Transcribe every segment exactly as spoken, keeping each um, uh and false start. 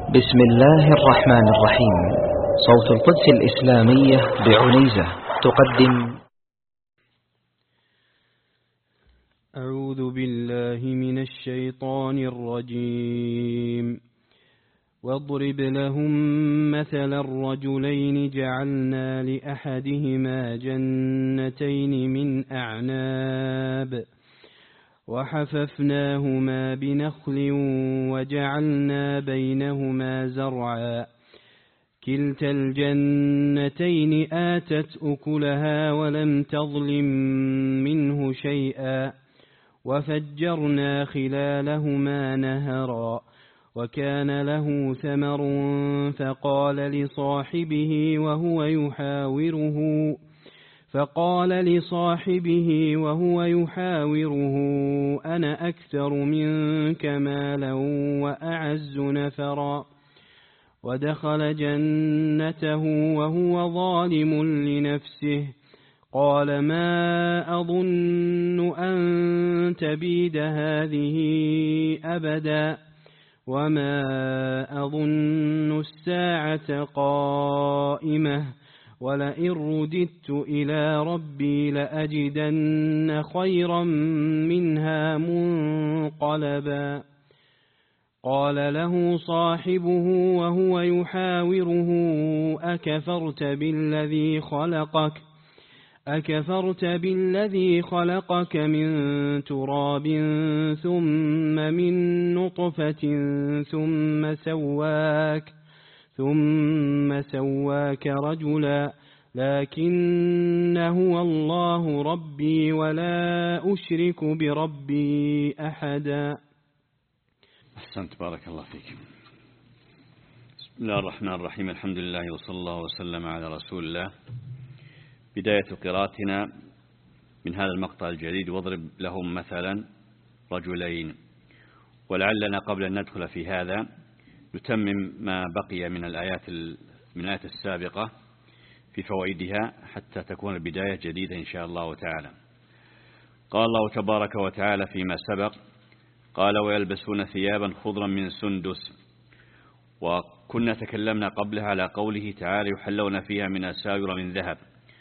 بسم الله الرحمن الرحيم. صوت القدس الإسلامية بعنيزة تقدم. أعوذ بالله من الشيطان الرجيم. واضرب لهم مثل الرجلين جعلنا لأحدهما جنتين من أعناب وحففناهما بنخل وجعلنا بينهما زرعا كلتا الجنتين آتت أكلها ولم تظلم منه شيئا وفجرنا خلالهما نهرا وكان له ثمر فقال لصاحبه وهو يحاوره فقال لصاحبه وهو يحاوره أنا أكثر منك مالا وأعز نفرا ودخل جنته وهو ظالم لنفسه قال ما أظن أن تبيد هذه أبدا وما أظن الساعة قائمة ولئن رددت إلى ربي لأجدن خيرا منها منقلبا قال له صاحبه وهو يحاوره أكفرت بالذي خلقك أكفرت بالذي خلقك من تراب ثم من نطفة ثم سواك ثم سواك رجلا لكن هو الله ربي ولا أشرك بربي أحدا. أحسنت، بارك الله فيك. بسم الله الرحمن الرحيم. الحمد لله وصلى الله وسلم على رسول الله. بداية قراءتنا من هذا المقطع الجديد واضرب لهم مثلا رجلين، ولعلنا قبل أن ندخل في هذا نتمم ما بقي من الآيات من الآيات السابقة في فوائدها حتى تكون البداية جديدة إن شاء الله تعالى. قال الله تبارك وتعالى فيما سبق قال ويلبسون ثيابا خضرا من سندس، وكنا تكلمنا قبلها على قوله تعالى يحلون فيها من أساور من ذهب،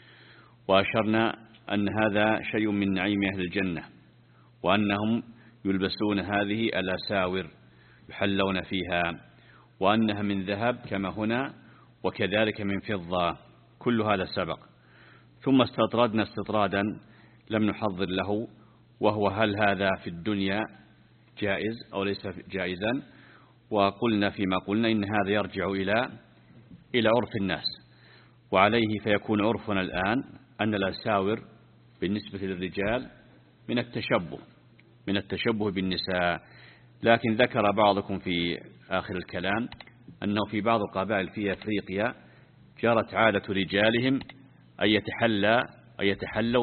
وأشرنا أن هذا شيء من نعيم أهل الجنة، وأنهم يلبسون هذه الأساور يحلون فيها، وأنها من ذهب كما هنا وكذلك من فضة. كل هذا سبق، ثم استطردنا استطرادا لم نحضر له، وهو هل هذا في الدنيا جائز أو ليس جائزا؟ وقلنا فيما قلنا إن هذا يرجع إلى إلى عرف الناس، وعليه فيكون عرفنا الآن أن الأساور بالنسبة للرجال من التشبه من التشبه بالنساء. لكن ذكر بعضكم في آخر الكلام أنه في بعض القبائل في أفريقيا جرت عادة رجالهم أن يتحلى أن يتحلوا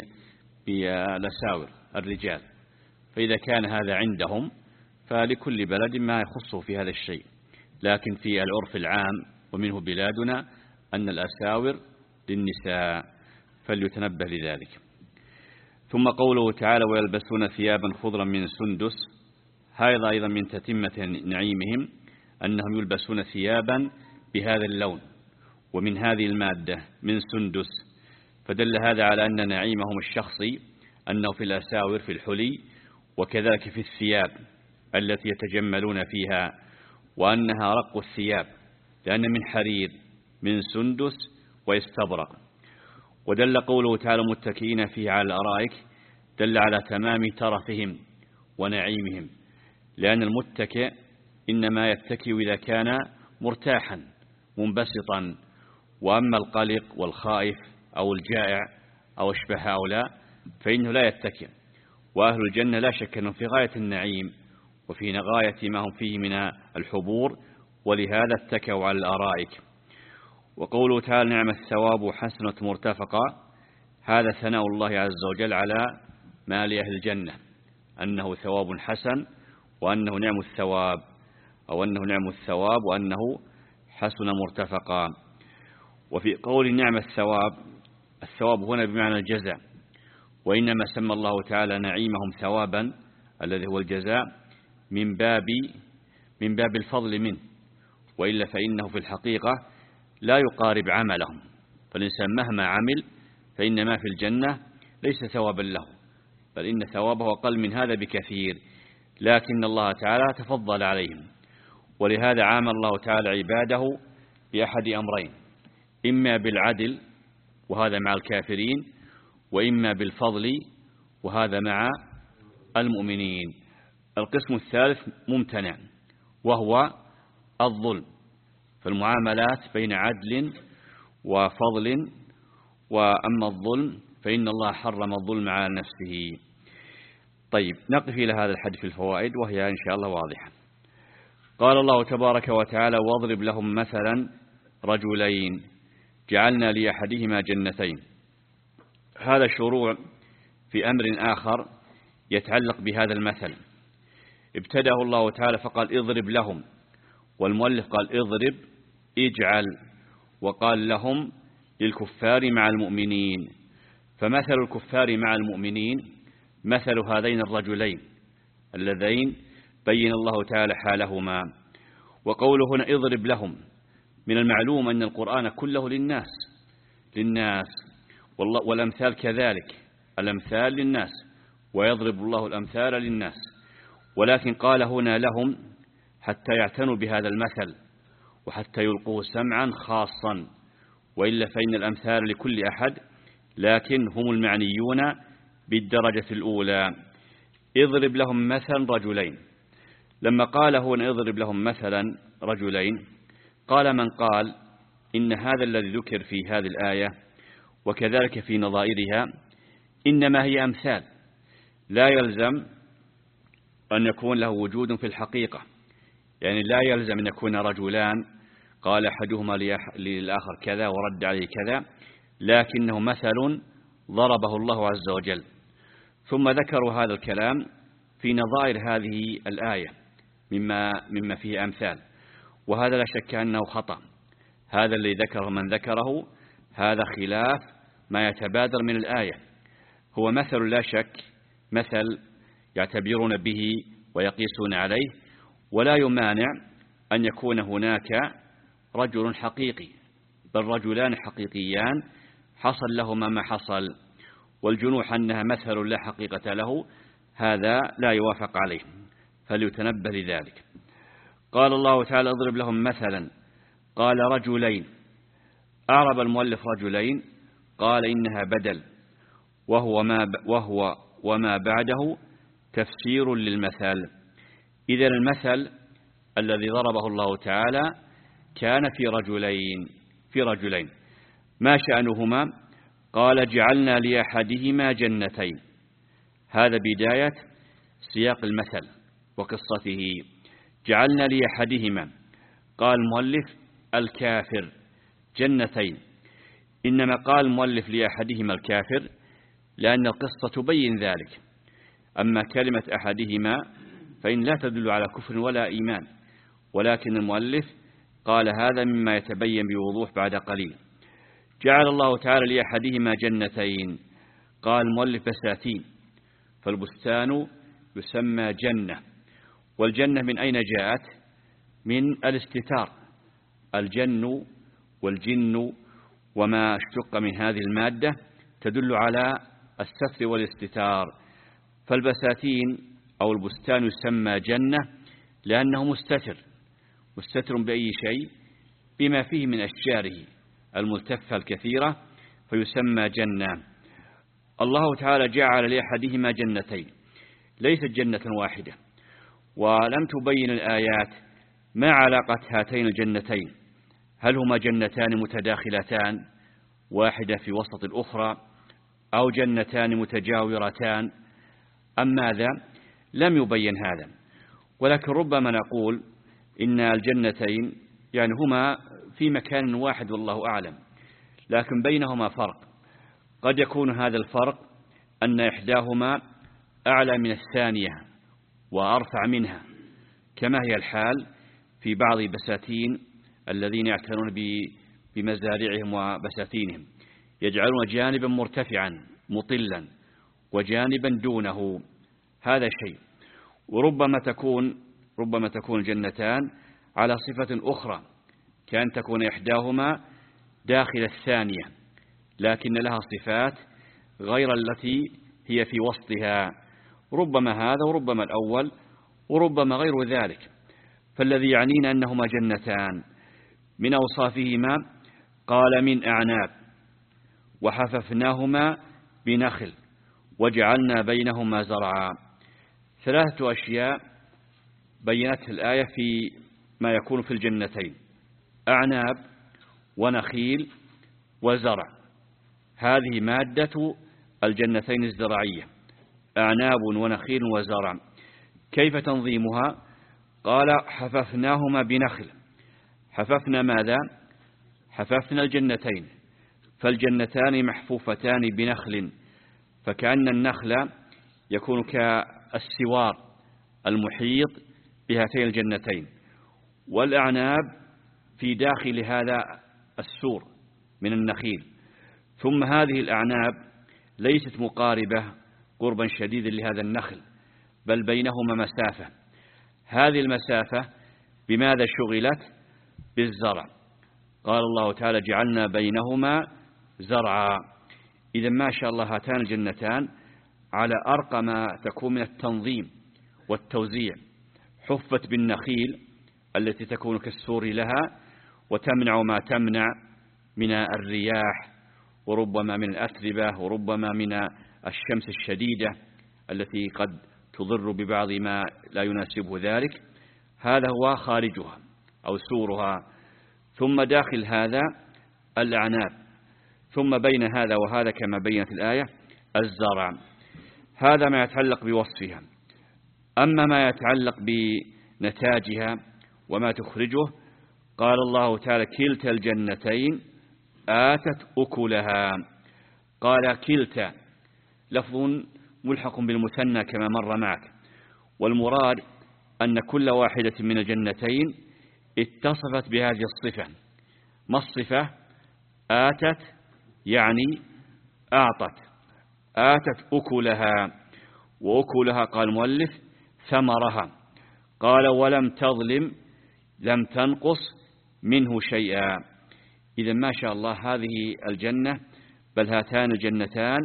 بالأساور الرجال، فإذا كان هذا عندهم فلكل بلد ما يخصه في هذا الشيء، لكن في العرف العام ومنه بلادنا أن الأساور للنساء، فليتنبه لذلك. ثم قوله تعالى ويلبسون ثيابا خضرا من سندس، هذا أيضا من تتمة نعيمهم أنهم يلبسون ثيابا بهذا اللون ومن هذه المادة من سندس، فدل هذا على أن نعيمهم الشخصي أنه في الأساور في الحلي وكذلك في الثياب التي يتجملون فيها، وأنها رق الثياب لأن من حرير من سندس ويستبرق. ودل قوله تعالى متكئين فيه على الأرائك دل على تمام ترفهم ونعيمهم، لأن المتكئ إنما يتكئ إذا كان مرتاحا منبسطا، وأما القلق والخائف أو الجائع أو اشبه هؤلاء فإنه لا يتكئ. وأهل الجنة لا شك أنهم في غاية النعيم وفي غاية ما هم فيه من الحبور، ولهذا اتكئوا على الأرائك. وقوله تعالى نعم الثواب حسنة مرتفقة، هذا ثناء الله عز وجل على ما لأهل الجنة أنه ثواب حسن، وأنه نعم الثواب أو أنه نعم الثواب وأنه حسن مرتفقا. وفي قول نعم الثواب، الثواب هنا بمعنى الجزاء، وإنما سمى الله تعالى نعيمهم ثوابا الذي هو الجزاء من باب من باب الفضل منه، وإلا فإنه في الحقيقة لا يقارب عملهم، فالإنسان مهما عمل فإن ما في الجنة ليس ثوابا له، بل إن ثوابه أقل من هذا بكثير، لكن الله تعالى تفضل عليهم. ولهذا عامل الله تعالى عباده بأحد أمرين: إما بالعدل وهذا مع الكافرين، وإما بالفضل وهذا مع المؤمنين. القسم الثالث ممتنع وهو الظلم، فالمعاملات بين عدل وفضل، وأما الظلم فإن الله حرم الظلم على نفسه. طيب، نقف إلى هذا الحديث في الفوائد وهي إن شاء الله واضحة. قال الله تبارك وتعالى: واضرب لهم مثلا رجلين جعلنا لأحدهما جنتين. هذا الشروع في أمر آخر يتعلق بهذا المثل. ابتدأه الله تعالى فقال اضرب لهم، والمؤلف قال اضرب اجعل، وقال لهم للكفار مع المؤمنين. فمثل الكفار مع المؤمنين مثل هذين الرجلين اللذين بين الله تعالى حالهما. وقوله هنا اضرب لهم، من المعلوم أن القرآن كله للناس للناس والأمثال كذلك، الأمثال للناس ويضرب الله الأمثال للناس، ولكن قال هنا لهم حتى يعتنوا بهذا المثل وحتى يلقوا سمعا خاصا، وإلا فإن الأمثال لكل أحد، لكن هم المعنيون بالدرجة الأولى. اضرب لهم مثلا رجلين. لما قال هنا اضرب لهم مثلا رجلين، قال من قال إن هذا الذي ذكر في هذه الآية وكذلك في نظائرها إنما هي أمثال، لا يلزم أن يكون له وجود في الحقيقة، يعني لا يلزم أن يكون رجلان قال أحدهما للآخر كذا ورد عليه كذا، لكنه مثل ضربه الله عز وجل. ثم ذكروا هذا الكلام في نظائر هذه الآية مما, مما فيه أمثال، وهذا لا شك أنه خطأ. هذا الذي ذكره من ذكره هذا خلاف ما يتبادر من الآية. هو مثل لا شك، مثل يعتبرون به ويقيسون عليه، ولا يمانع أن يكون هناك رجل حقيقي، بل رجلان حقيقيان حصل لهما ما حصل، والجنوح أنها مثل لا حقيقة له هذا لا يوافق عليه، فليتنبه لذلك. قال الله تعالى اضرب لهم مثلا، قال رجلين. أعرب المؤلف رجلين، قال إنها بدل، وهو ما وهو وما بعده تفسير للمثل. إذا المثل الذي ضربه الله تعالى كان في رجلين في رجلين ما شأنهما؟ قال جعلنا لأحدهما جنتين. هذا بداية سياق المثل وقصته. جعلنا لأحدهما، قال المؤلف الكافر جنتين، إنما قال المؤلف لأحدهما الكافر لأن القصة تبين ذلك. أما كلمة أحدهما فإن لا تدل على كفر ولا إيمان، ولكن المؤلف قال هذا مما يتبين بوضوح بعد قليل. جعل الله تعالى لأحدهما جنتين، قال المؤلف بساتين، فالبستان يسمى جنة. والجنة من أين جاءت؟ من الاستتار، الجن والجن وما اشتق من هذه المادة تدل على الستر والاستتار. فالبساتين أو البستان يسمى جنة لأنه مستتر، مستتر بأي شيء؟ بما فيه من أشجاره الملتفة الكثيرة، فيسمى جنة. الله تعالى جعل لأحدهما جنتين، ليست جنة واحدة، ولم تبين الآيات ما علاقة هاتين الجنتين، هل هما جنتان متداخلتان واحدة في وسط الأخرى، أو جنتان متجاورتان أم ماذا؟ لم يبين هذا. ولكن ربما نقول إن الجنتين يعني هما في مكان واحد والله أعلم، لكن بينهما فرق. قد يكون هذا الفرق أن إحداهما أعلى من الثانية وأرفع منها، كما هي الحال في بعض البساتين الذين يعتنون بمزارعهم وبساتينهم، يجعلون جانبا مرتفعا مطلا وجانبا دونه، هذا شيء. وربما تكون ربما تكون الجنتان على صفة أخرى كأن تكون إحداهما داخل الثانية، لكن لها صفات غير التي هي في وسطها، ربما هذا وربما الأول وربما غير ذلك. فالذي يعنينا أنهما جنتان. من أوصافهما قال من أعناب وحففناهما بنخل وجعلنا بينهما زرعا. ثلاثة أشياء بينتها الآية في ما يكون في الجنتين: أعناب ونخيل وزرع. هذه مادة الجنتين الزراعية: أعناب ونخيل وزرع. كيف تنظيمها؟ قال حففناهما بنخل. حففنا ماذا؟ حففنا الجنتين، فالجنتان محفوفتان بنخل، فكأن النخل يكون كالسوار المحيط بهاتين الجنتين، والأعناب في داخل هذا السور من النخيل. ثم هذه الأعناب ليست مقاربة قربا شديدا لهذا النخل، بل بينهما مسافة. هذه المسافة بماذا شغلت؟ بالزرع. قال الله تعالى جعلنا بينهما زرعا. إذا ما شاء الله هاتان الجنتان على أرقى ما تكون من التنظيم والتوزيع. حفت بالنخيل التي تكون كالسور لها وتمنع ما تمنع من الرياح وربما من الأتربة وربما من الشمس الشديدة التي قد تضر ببعض ما لا يناسبه ذلك. هذا هو خارجها أو سورها. ثم داخل هذا الأعناب، ثم بين هذا وهذا كما بينت الآية الزرع. هذا ما يتعلق بوصفها. أما ما يتعلق بنتاجها وما تخرجه، قال الله تعالى كلتا الجنتين آتت أكلها. قال كلتا لفظ ملحق بالمثنى كما مر معك، والمراد أن كل واحدة من الجنتين اتصفت بهذه الصفة. ما الصفة؟ آتت يعني أعطت. آتت أكلها، وأكلها قال المؤلف ثمرها. قال ولم تظلم، لم تنقص منه شيئا. إذا ما شاء الله هذه الجنة، بل هاتان الجنتان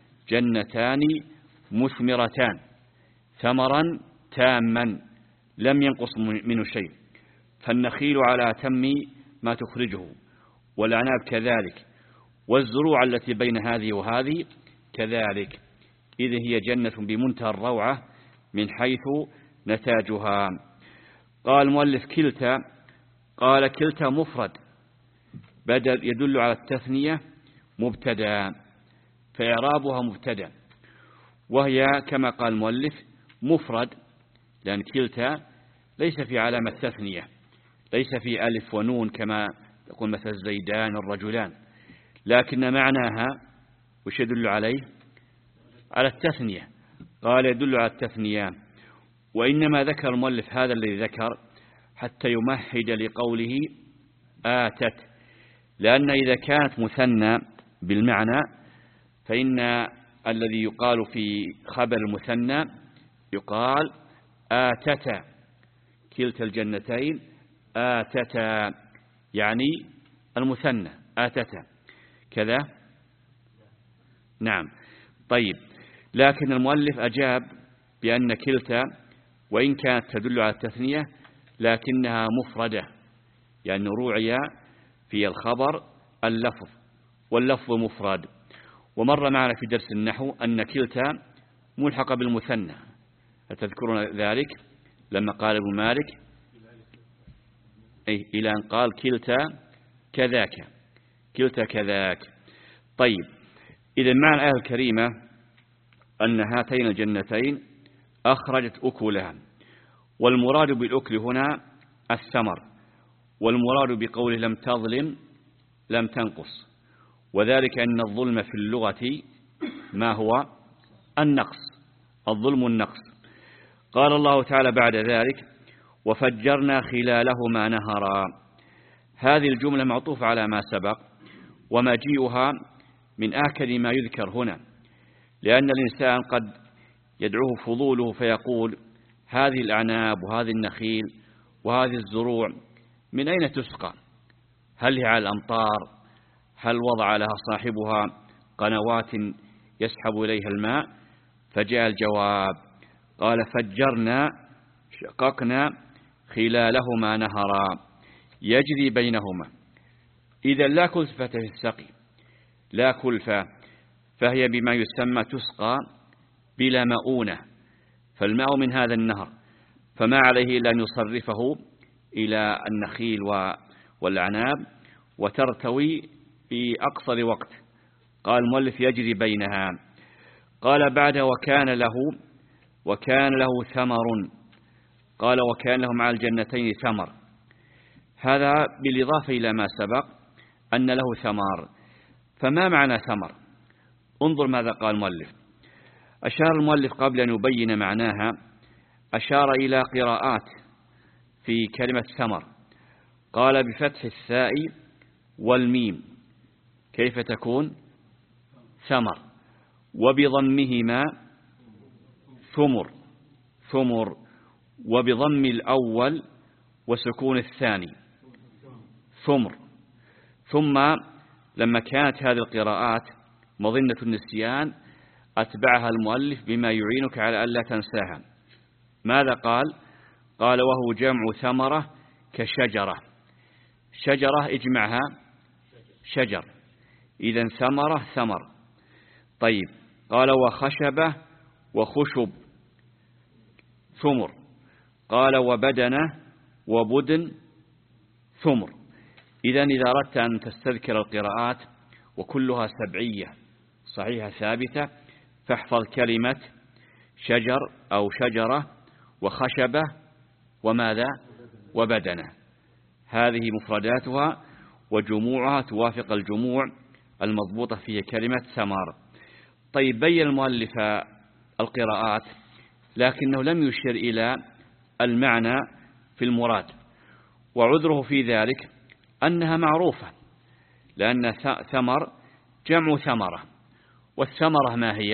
جنتان مثمرتان، ثمرا تاما لم ينقص منه شيء. فالنخيل على أتم ما تخرجه، والأعناب كذلك، والزروع التي بين هذه وهذه كذلك. إذ هي جنة بمنتهى الروعة من حيث نتاجها. قال المؤلف كلتا، قال كلتا مفرد بدل يدل على التثنية مبتدا، فإعرابها مبتدا، وهي كما قال المؤلف مفرد، لأن كلتا ليس في علامة تثنية، ليس في ألف ونون كما تقول مثل الزيدان الرجلان، لكن معناها وش يدل عليه؟ على التثنية. قال يدل على التثنية. وإنما ذكر المؤلف هذا الذي ذكر حتى يمهد لقوله آتت، لأن إذا كانت مثنى بالمعنى فإن الذي يقال في خبر المثنى يقال آتتا، كلتا الجنتين آتتا، يعني المثنى آتتا كذا. نعم. طيب، لكن المؤلف أجاب بأن كلتا وإن كانت تدل على التثنية لكنها مفردة، يعني روعي في الخبر اللفظ، واللفظ مفرد. ومر معنا في درس النحو أن كلتا ملحقة بالمثنى، أتذكرون ذلك لما قال ابن مالك أي إلى أن قال كلتا كذاك، كلتا كذاك. طيب، إذا معنى الآية الكريمة أن هاتين الجنتين أخرجت أكلها، والمراد بالأكل هنا الثمر، والمراد بقوله لم تظلم لم تنقص، وذلك أن الظلم في اللغة ما هو؟ النقص، الظلم النقص. قال الله تعالى بعد ذلك وفجرنا خلالهما نهرا. هذه الجملة معطوفة على ما سبق، ومجيئها من آكد ما يذكر هنا، لأن الإنسان قد يدعوه فضوله فيقول هذه الأعناب وهذه النخيل وهذه الزروع من أين تسقى؟ هل هي على الأمطار؟ هل وضع لها صاحبها قنوات يسحب إليها الماء؟ فجاء الجواب قال فجرنا شققنا خلالهما نهرا يجري بينهما. إذا لا كلفة في السقي، لا كلفة، فهي بما يسمى تسقى بلا مؤونة، فالماء من هذا النهر، فما عليه إلا أن يصرفه إلى النخيل والأعناب وترتوي في أقصر وقت. قال المؤلف يجري بينها. قال بعد وكان له وكان له ثمر، قال وكان له مع الجنتين ثمر، هذا بالإضافة إلى ما سبق أن له ثمار. فما معنى ثمر؟ انظر ماذا قال المؤلف. أشار المؤلف قبل أن يبين معناها، أشار إلى قراءات في كلمة ثمر. قال بفتح الثاء والميم كيف تكون؟ ثمر، وبضمهما ثمر ثمر، وبضم الأول وسكون الثاني ثمر. ثم لما كانت هذه القراءات مظنة النسيان أتبعها المؤلف بما يعينك على ألا تنساها. ماذا قال؟ قال وهو جمع ثمرة كشجرة. شجرة اجمعها شجر، إذن ثمرة ثمر. طيب قال وخشبة وخشب ثمر. قال وبدنة وبدن ثمر. إذن إذا أردت أن تستذكر القراءات وكلها سبعية صحيحة ثابتة، فاحفظ كلمة شجر أو شجرة وخشبة وماذا؟ وبدنة. هذه مفرداتها وجموعها توافق الجموع المضبوطة في كلمة ثمار. طيب بين المؤلف القراءات لكنه لم يشر إلى المعنى في المراد، وعذره في ذلك أنها معروفة، لأن ثمر جمع ثمرة، والثمرة ما هي؟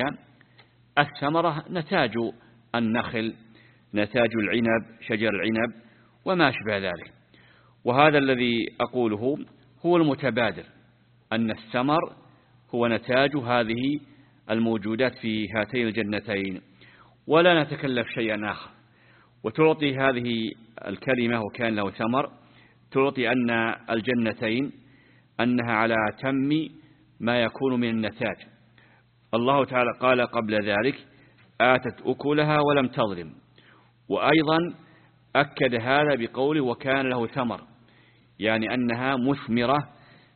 الثمرة نتاج النخل، نتاج العنب، شجر العنب وما أشبه ذلك. وهذا الذي أقوله هو المتبادر، أن الثمر هو نتاج هذه الموجودات في هاتين الجنتين، ولا نتكلف شيئا آخر. وتعطي هذه الكلمة وكان له ثمر تعطي أن الجنتين أنها على تم ما يكون من النتاج. الله تعالى قال قبل ذلك آتت أكلها ولم تظلم، وأيضا أكد هذا بقوله وكان له ثمر، يعني أنها مثمرة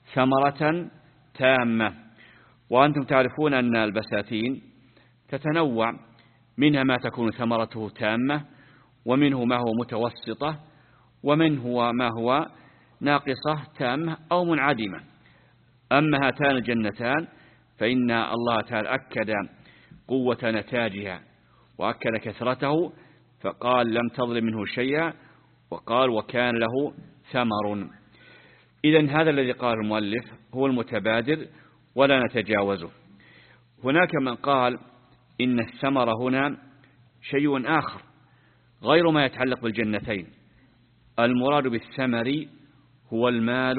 ثمرة تامة. وأنتم تعرفون أن البساتين تتنوع، منها ما تكون ثمرته تامة، ومنه ما هو متوسطة، ومنه ما هو ناقصة تامة أو منعدمة. أما هاتان الجنتان فإن الله تعالى أكد قوة نتاجها وأكد كثرته، فقال لم تظلم منه شيئا، وقال وكان له ثمر. إذن هذا الذي قال المؤلف هو المتبادر ولا نتجاوزه. هناك من قال إن الثمر هنا شيء آخر غير ما يتعلق بالجنتين. المراد بالثمر هو المال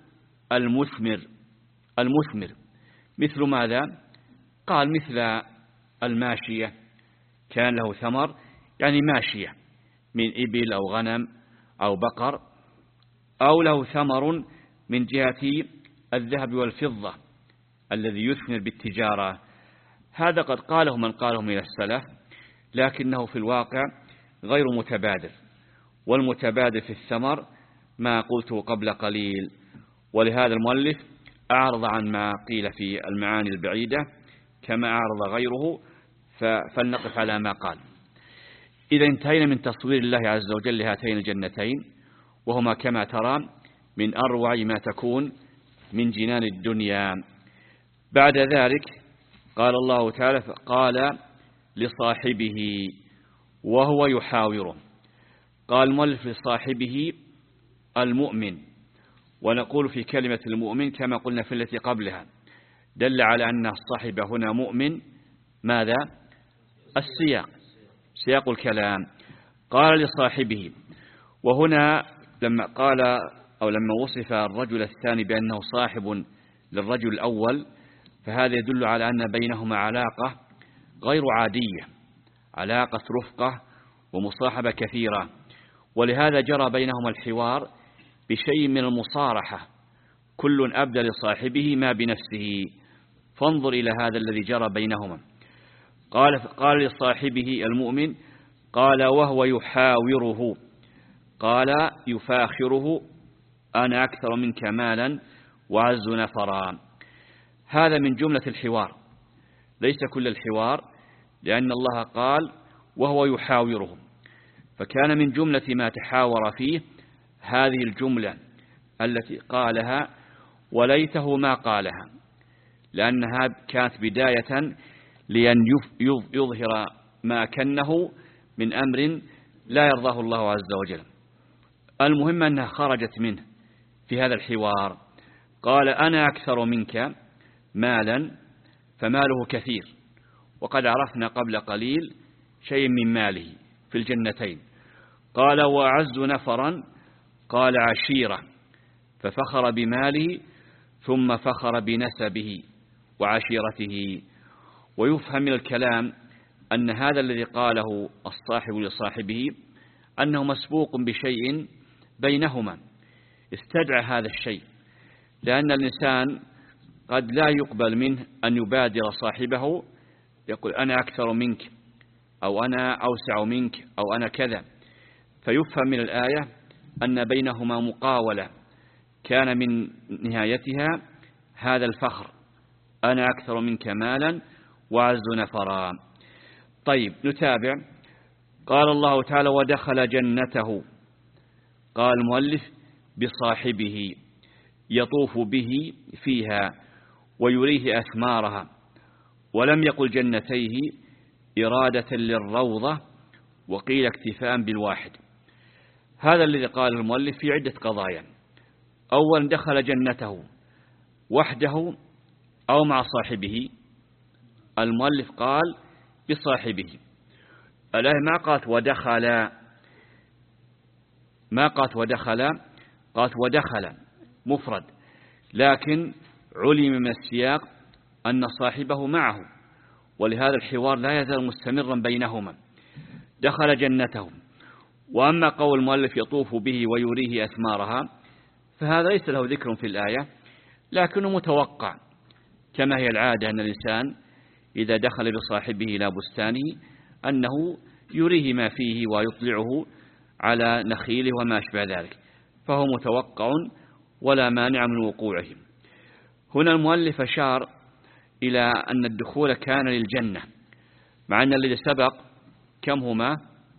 المثمر المثمر مثل ماذا؟ قال مثل الماشية كان له ثمر، يعني ماشية من إبل أو غنم أو بقر، أو له ثمر من جهة الذهب والفضة الذي يثمر بالتجارة. هذا قد قاله من قاله من السلف، لكنه في الواقع غير متبادر. والمتبادر في الثمر ما قلته قبل قليل. ولهذا المؤلف أعرض عن ما قيل في المعاني البعيدة كما أعرض غيره، فلنقف على ما قال. إذا انتهينا من تصوير الله عز وجل لهاتين الجنتين، وهما كما ترى من أروع ما تكون من جنان الدنيا. بعد ذلك قال الله تعالى قال لصاحبه وهو يحاوره. قال المؤلف لصاحبه المؤمن، ونقول في كلمة المؤمن كما قلنا في التي قبلها دل على أن الصاحب هنا مؤمن. ماذا؟ السياق، سياق الكلام. قال لصاحبه، وهنا لما قال أو لما وصف الرجل الثاني بأنه صاحب للرجل الأول، فهذا يدل على أن بينهما علاقة غير عادية، علاقة رفقة ومصاحبة كثيرة، ولهذا جرى بينهما الحوار بشيء من المصارحة، كل أبدى لصاحبه ما بنفسه. فانظر إلى هذا الذي جرى بينهما. قال قال لصاحبه المؤمن، قال وهو يحاوره، قال يفاخره، أنا أكثر منك مالا وأعز نفرا. هذا من جملة الحوار، ليس كل الحوار، لأن الله قال وهو يحاوره، فكان من جملة ما تحاور فيه هذه الجملة التي قالها وليته ما قالها، لأنها كانت بداية لأن يظهر ما كنه من أمر لا يرضاه الله عز وجل. المهم أنها خرجت منه في هذا الحوار. قال أنا أكثر منك مالا، فماله كثير، وقد عرفنا قبل قليل شيء من ماله في الجنتين. قال وأعز نفرا، قال عشيرة، ففخر بماله ثم فخر بنسبه وعشيرته. ويفهم من الكلام أن هذا الذي قاله الصاحب لصاحبه أنه مسبوق بشيء بينهما، استدعى هذا الشيء، لأن الإنسان قد لا يقبل منه أن يبادر صاحبه يقول أنا أكثر منك أو أنا أوسع منك أو أنا كذا. فيفهم من الآية أن بينهما مقاولة كان من نهايتها هذا الفخر، أنا أكثر منك مالا وأعز نفرا. طيب نتابع. قال الله تعالى ودخل جنته، قال المؤلف بصاحبه يطوف به فيها ويريه أثمارها، ولم يقل جنتيه إرادة للروضة، وقيل اكتفاء بالواحد. هذا الذي قال المؤلف في عدة قضايا. أولا دخل جنته وحده أو مع صاحبه. المؤلف قال بصاحبه، الآية ما قالت ودخل، ما قالت ودخل، قالت ودخل مفرد، لكن علم من السياق أن صاحبه معه، ولهذا الحوار لا يزال مستمرا بينهما. دخل جنته. وأما قول المؤلف يطوف به ويريه أثمارها، فهذا ليس له ذكر في الآية، لكنه متوقع، كما هي العادة أن الإنسان إذا دخل بصاحبه إلى بستانه أنه يريه ما فيه ويطلعه على نخيله وما أشبه ذلك، فهو متوقع ولا مانع من وقوعه. هنا المؤلف أشار إلى أن الدخول كان للجنة، مع أن الذي سبق كم هما؟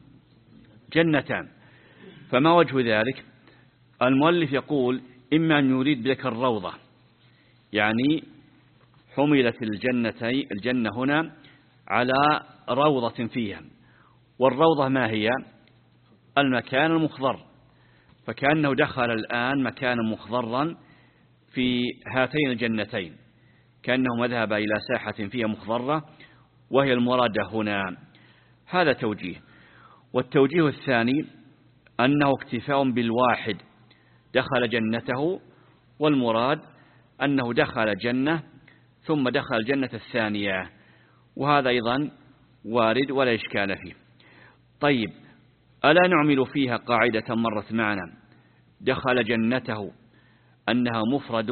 جنتان. فما وجه ذلك؟ المؤلف يقول إما أن يريد بذلك الروضة، يعني حملت الجنتي الجنة هنا على روضة فيها، والروضة ما هي؟ المكان المخضر، فكأنه دخل الآن مكانا مخضرا في هاتين الجنتين، كأنه ذهب إلى ساحة فيها مخضرة وهي المرادة هنا. هذا توجيه. والتوجيه الثاني أنه اكتفاء بالواحد، دخل جنته، والمراد أنه دخل جنة ثم دخل الجنة الثانية، وهذا أيضا وارد ولا إشكال فيه. طيب ألا نعمل فيها قاعدة مرت معنا، دخل جنته أنها مفرد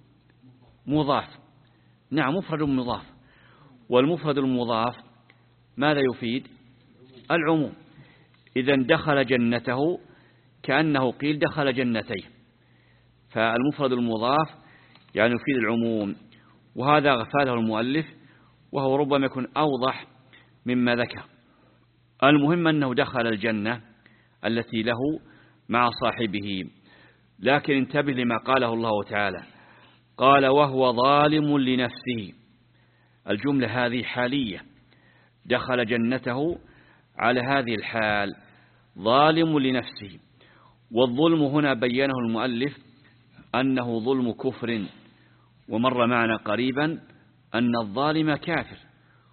مضاف. نعم مفرد مضاف، والمفرد المضاف ماذا يفيد؟ العموم. إذن دخل جنته كأنه قيل دخل جنتيه، فالمفرد المضاف يعني يفيد العموم، وهذا غفله المؤلف، وهو ربما يكون أوضح مما ذكر. المهم أنه دخل الجنة التي له مع صاحبه. لكن انتبه لما قاله الله تعالى، قال وهو ظالم لنفسه. الجملة هذه حالية، دخل جنته على هذه الحال، ظالم لنفسه. والظلم هنا بينه المؤلف أنه ظلم كفر، ومر معنا قريبا أن الظالم كافر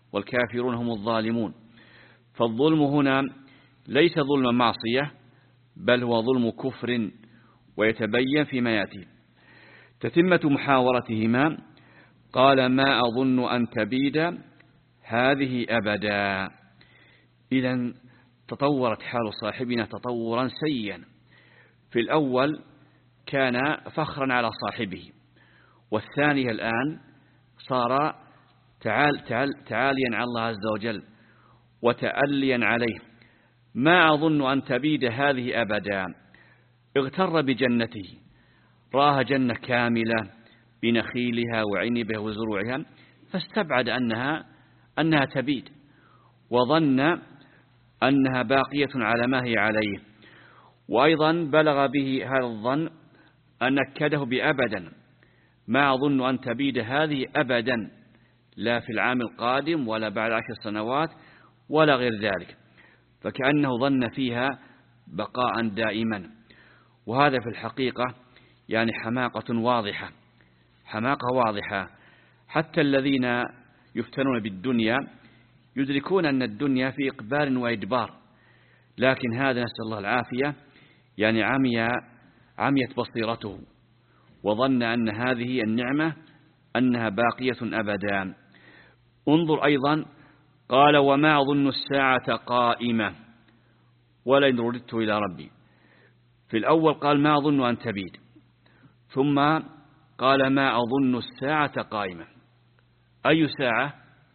والكافرون هم الظالمون. فالظلم هنا ليس ظلم معصية، بل هو ظلم كفر، ويتبين فيما يأتي. تتمة محاورتهما قال ما أظن أن تبيد هذه أبدا. إذن تطورت حال صاحبنا تطورا سيئا. في الأول كان فخرا على صاحبه، والثاني الآن صار تعال تعال تعاليا على الله عز وجل وتأليا عليه. ما أظن أن تبيد هذه أبدا. اغتر بجنته، رآها جنة كاملة بنخيلها وعنبها وزروعها، فاستبعد أنها أنها تبيد، وظن أنها باقية على ما هي عليه. وأيضا بلغ به هذا الظن أن نكده بأبدا. ما أظن أن تبيد هذه أبدا، لا في العام القادم ولا بعد عشر سنوات ولا غير ذلك، فكأنه ظن فيها بقاء دائما. وهذا في الحقيقة يعني حماقة واضحة، حماقة واضحة. حتى الذين يفتنون بالدنيا يدركون أن الدنيا في إقبال وإدبار، لكن هذا نسأل الله العافية يعني عمي عميت بصيرته، وظن أن هذه النعمة أنها باقية أبدا. انظر أيضا قال وما أظن الساعة قائمة ولئن رددت إلى ربي. في الأول قال ما أظن أن تبيد، ثم قال ما أظن الساعة قائمة. أي ساعة؟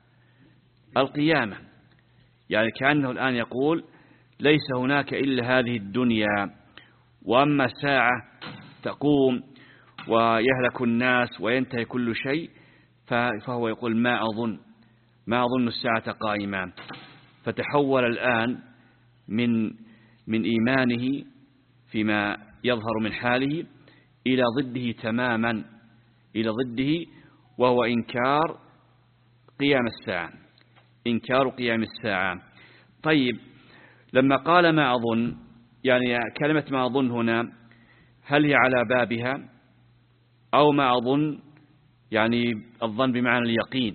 القيامة. يعني كأنه الآن يقول ليس هناك إلا هذه الدنيا، وأما ساعة تقوم ويهلك الناس وينتهي كل شيء، فهو يقول ما أظن ما أظن الساعة قائمة. فتحول الآن من من إيمانه فيما يظهر من حاله إلى ضده تماما، إلى ضده، وهو إنكار قيام الساعة، إنكار قيام الساعة. طيب لما قال ما أظن، يعني كلمة ما أظن هنا هل هي على بابها، أو ما أظن يعني الظن بمعنى اليقين؟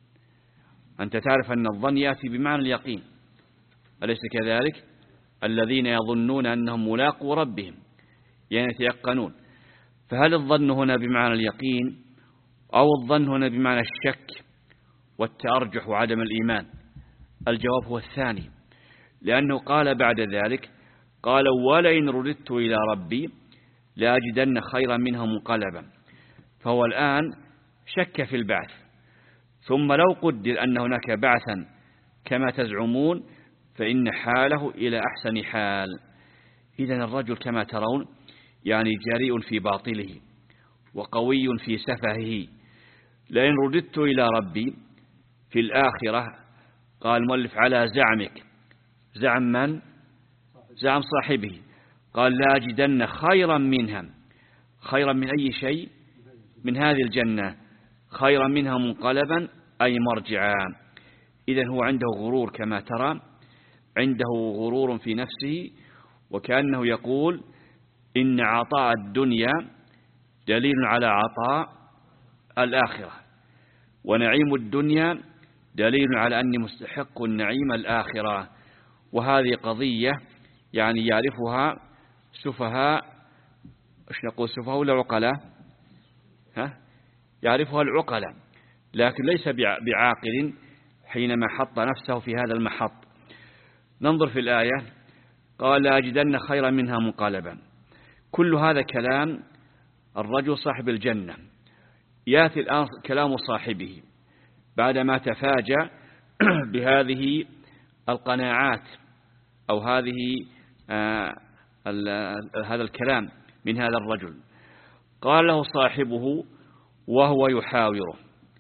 أنت تعرف أن الظن يأتي بمعنى اليقين، أليس كذلك؟ الذين يظنون أنهم ملاقوا ربهم يعني يتيقنون. فهل الظن هنا بمعنى اليقين، أو الظن هنا بمعنى الشك والتأرجح وعدم الإيمان؟ الجواب هو الثاني، لأنه قال بعد ذلك قال ولئن رددت إلى ربي لأجدن خيرا منها منقلبا. فهو الآن شك في البعث، ثم لو قدر أن هناك بعثا كما تزعمون فإن حاله إلى أحسن حال. إذن الرجل كما ترون يعني جريء في باطله وقوي في سفهه. لئن رددت إلى ربي في الآخرة، قال المؤلف على زعمك، زعم من؟ زعم صاحبه. قال لا أجدن خيرا منها، خيرا من أي شيء؟ من هذه الجنة، خيرا منها منقلبا أي مرجعا. إذن هو عنده غرور كما ترى، عنده غرور في نفسه، وكأنه يقول إن عطاء الدنيا دليل على عطاء الآخرة، ونعيم الدنيا دليل على أني مستحق النعيم الآخرة. وهذه قضية يعني يعرفها سفهاء، ايش نقول سفهاء ولا عقلاء؟ ها؟ يعرفها العقلاء، لكن ليس بعاقل حينما حط نفسه في هذا المحط. ننظر في الآية، قال أجدن خيرا منها منقلبا. كل هذا كلام الرجل صاحب الجنة. يأتي الآن كلام صاحبه بعدما تفاجأ بهذه القناعات أو هذه آه هذا الكلام من هذا الرجل. قال له صاحبه وهو يحاوره.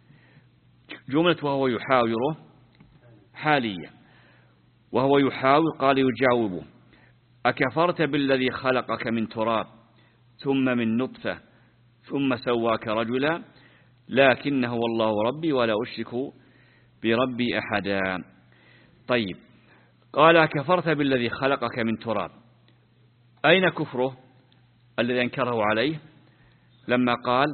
جملة وهو يحاوره حالية، وهو يحاور قال يجاوبه أكفرت بالذي خلقك من تراب ثم من نطفة ثم سواك رجلا لكنه والله ربي ولا أشرك بربي أحدا. طيب قال أكفرت بالذي خلقك من تراب، أين كفره الذي أنكره عليه لما قال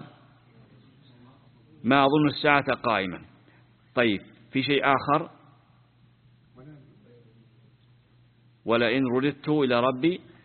ما أظن الساعة قائمة؟ طيب في شيء آخر، ولئن رددت إلى ربي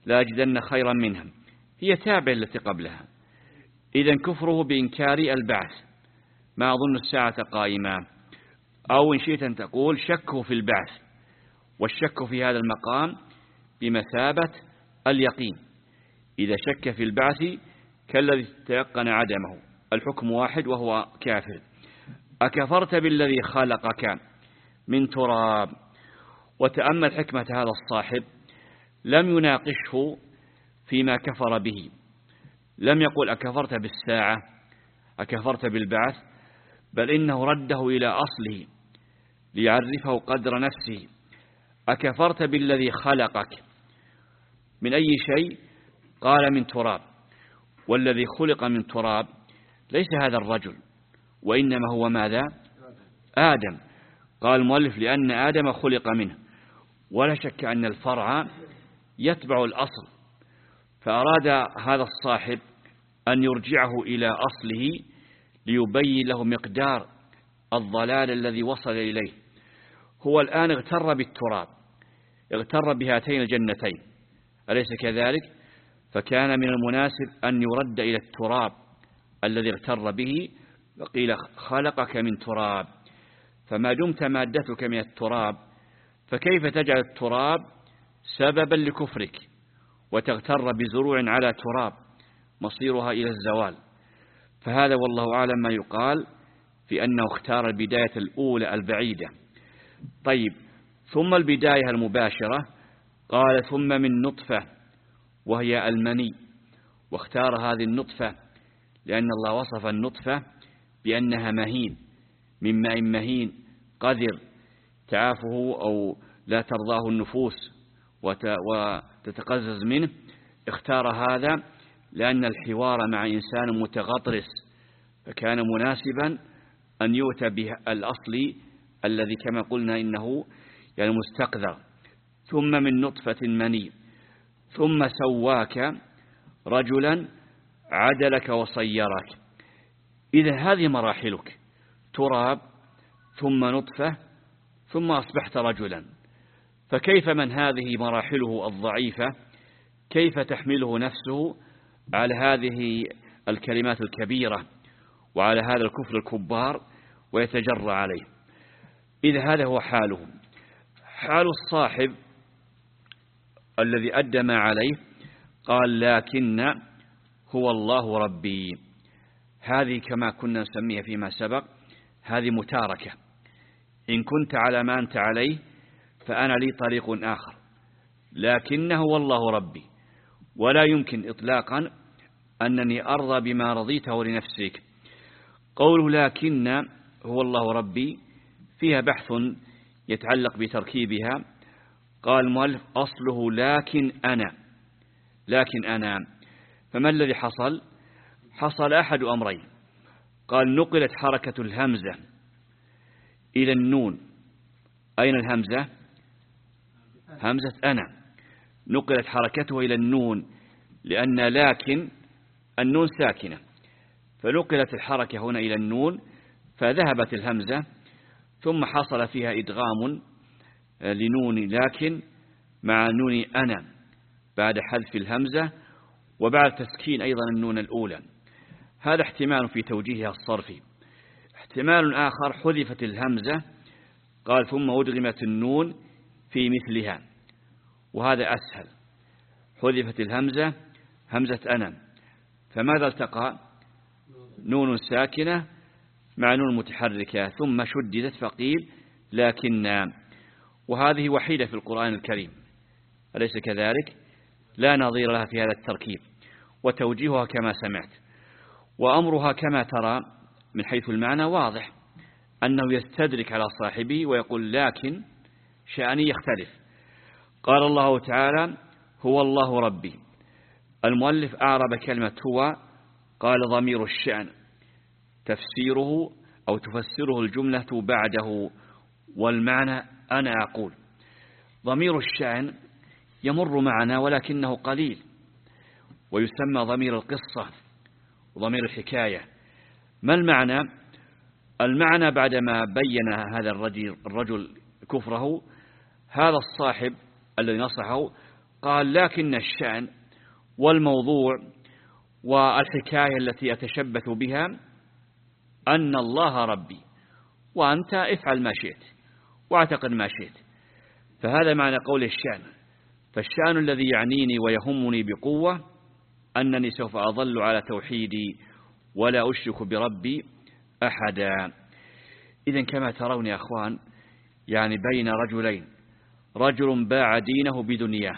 لا أجدن خيرا منها، هي تابعة التي قبلها. إذن كفره بإنكار البعث، ما أظن الساعة قائمة، أو إن شئت أن تقول شكه في البعث، والشك في هذا المقام بمثابة اليقين. إذا شك في البعث كالذي تيقن عدمه، الحكم واحد وهو كافر. أكفرت بالذي خلقك من تراب. وتأمل حكمة هذا الصاحب، لم يناقشه فيما كفر به، لم يقل أكفرت بالساعة، أكفرت بالبعث، بل إنه رده إلى أصله ليعرفه قدر نفسه. أكفرت بالذي خلقك من أي شيء؟ قال من تراب، والذي خلق من تراب ليس هذا الرجل، وإنما هو ماذا؟ آدم. قال المؤلف لأن آدم خلق منه، ولا شك أن الفرع يتبع الأصل، فأراد هذا الصاحب أن يرجعه إلى أصله ليبين له مقدار الضلال الذي وصل إليه. هو الآن اغتر بالتراب، اغتر بهاتين الجنتين، أليس كذلك؟ فكان من المناسب أن يرد إلى التراب الذي اغتر به، وقيل خلقك من تراب، فما دمت مادتك من التراب فكيف تجعل التراب سببا لكفرك وتغتر بزروع على تراب مصيرها إلى الزوال؟ فهذا والله أعلم ما يقال في أنه اختار البداية الأولى البعيدة. طيب، ثم البداية المباشرة قال ثم من نطفة وهي المني، واختار هذه النطفة لأن الله وصف النطفة بأنها مهين، من ماء مهين قذر تعافه أو لا ترضاه النفوس وتتقزز منه. اختار هذا لأن الحوار مع إنسان متغطرس، فكان مناسبا أن يؤتى بالأصل الذي كما قلنا إنه يعني مستقذر. ثم من نطفة مني ثم سواك رجلا عدلك وصيرك. إذا هذه مراحلك، تراب ثم نطفة ثم أصبحت رجلا، فكيف من هذه مراحله الضعيفة كيف تحمله نفسه على هذه الكلمات الكبيرة وعلى هذا الكفر الكبار ويتجرى عليه؟ إذا هذا هو حاله. حال الصاحب الذي أدى ما عليه قال لكن هو الله ربي. هذه كما كنا نسميها فيما سبق، هذه متاركة. إن كنت على ما أنت عليه فأنا لي طريق آخر، لكنه هو الله ربي، ولا يمكن إطلاقا أنني أرضى بما رضيته لنفسك. قوله لكن هو الله ربي فيها بحث يتعلق بتركيبها. قال المؤلف أصله لكن أنا، لكن أنا، فما الذي حصل؟ حصل أحد أمرين. قال نقلت حركة الهمزة إلى النون. أين الهمزة؟ همزة أنا، نقلت حركته إلى النون لأن لكن النون ساكنة، فنقلت الحركة هنا إلى النون فذهبت الهمزة، ثم حصل فيها إدغام لنون لكن مع نون أنا بعد حذف الهمزة وبعد تسكين أيضا النون الأولى. هذا احتمال في توجيهها الصرفي. احتمال آخر حذفت الهمزة، قال ثم أدغمت النون في مثلها، وهذا أسهل. حذفت الهمزة همزة أنا، فماذا التقى؟ نون ساكنة مع نون متحركة ثم شددت فقيل لكن، وهذه وحيدة في القرآن الكريم أليس كذلك؟ لا نظير لها في هذا التركيب، وتوجيهها كما سمعت. وأمرها كما ترى من حيث المعنى واضح، أنه يستدرك على صاحبه ويقول لكن شأني يختلف. قال الله تعالى هو الله ربي. المؤلف أعرب كلمة هو، قال ضمير الشأن تفسيره أو تفسره الجملة بعده، والمعنى أنا أقول. ضمير الشأن يمر معنا ولكنه قليل، ويسمى ضمير القصة وضمير الحكاية. ما المعنى؟ المعنى بعدما بين هذا الرجل, الرجل كفره، هذا الصاحب الذي نصحه قال لكن الشأن والموضوع والحكاية التي أتشبث بها أن الله ربي وأنت افعل ما شئت واعتقد ما شئت. فهذا معنى قول الشأن. فالشأن الذي يعنيني ويهمني بقوة أنني سوف أظل على توحيدي ولا أشرك بربي أحدا. إذن كما ترون يا أخوان، يعني بين رجلين، رجل باع دينه بدنياه،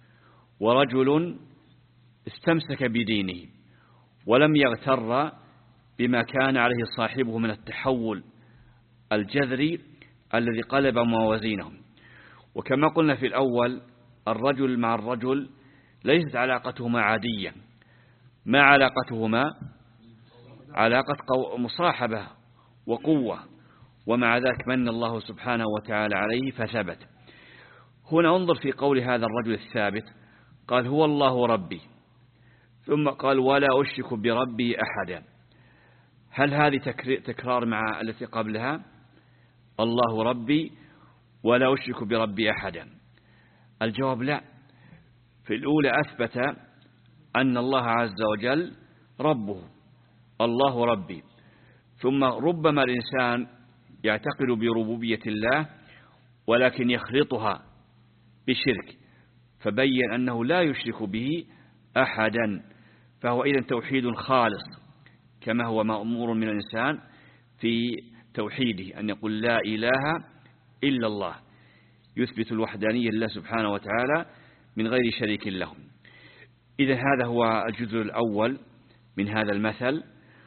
ورجل استمسك بدينه ولم يغتر بما كان عليه صاحبه من التحول الجذري الذي قلب موازينهم. وكما قلنا في الأول، الرجل مع الرجل ليست علاقتهما عادية، ما علاقتهما علاقة مصاحبة وقوة، ومع ذلك من الله سبحانه وتعالى عليه فثبت. هنا انظر في قول هذا الرجل الثابت، قال هو الله ربي، ثم قال ولا أشرك بربي أحدا. هل هذه تكرار مع التي قبلها؟ الله ربي ولا أشرك بربي أحدا. الجواب لا. في الأولى أثبت أن الله عز وجل ربه، الله ربي، ثم ربما الإنسان يعتقد بربوبية الله ولكن يخلطها بشرك، فبين أنه لا يشرك به أحدا، فهو إذن توحيد خالص كما هو مأمور من الإنسان في توحيده أن يقول لا إله إلا الله، يثبت الوحدانية لله سبحانه وتعالى من غير شريك له. إذن هذا هو الجزء الأول من هذا المثل،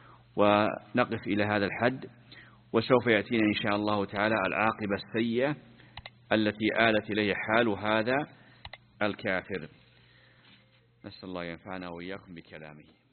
ونقف إلى هذا الحد، وسوف يأتينا إن شاء الله تعالى العاقبة السيئة التي آلت إليه حال هذا الكافر. نسأل الله ينفعنا وإياكم بكلامه.